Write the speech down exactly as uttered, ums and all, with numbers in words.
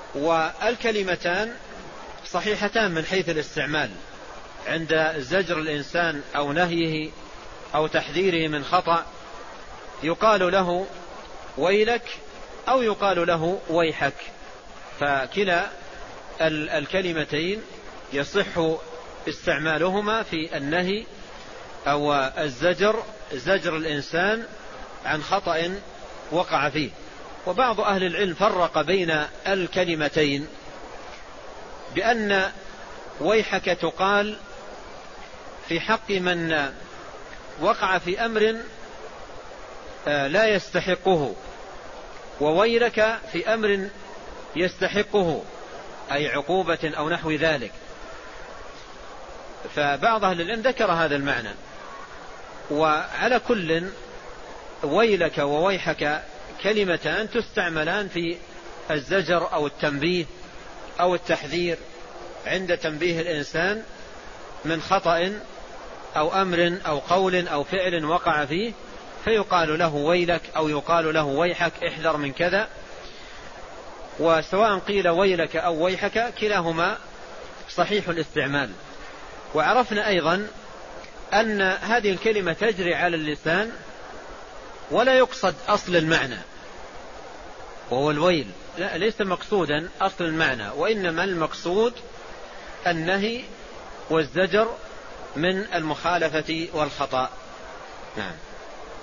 والكلمتان صحيحتان من حيث الاستعمال عند زجر الإنسان أو نهيه أو تحذيره من خطأ، يقال له ويلك أو يقال له ويحك، فكلا الكلمتين يصح استعمالهما في النهي أو الزجر، زجر الإنسان عن خطأ وقع فيه. وبعض أهل العلم فرق بين الكلمتين بأن ويحك تقال في حق من وقع في أمر لا يستحقه، وويلك في أمر يستحقه أي عقوبة أو نحو ذلك. فبعض أهل العلم ذكر هذا المعنى. وعلى كل ويلك وويحك كلمتان تستعملان في الزجر أو التنبيه أو التحذير عند تنبيه الإنسان من خطأ أو أمر أو قول أو فعل وقع فيه، فيقال له ويلك أو يقال له ويحك، احذر من كذا. وسواء قيل ويلك أو ويحك كلاهما صحيح الاستعمال. وعرفنا أيضا أن هذه الكلمة تجري على اللسان ولا يقصد أصل المعنى وهو الويل، لا، ليس مقصودا أصل المعنى، وإنما المقصود النهي والزجر من المخالفة والخطأ. نعم.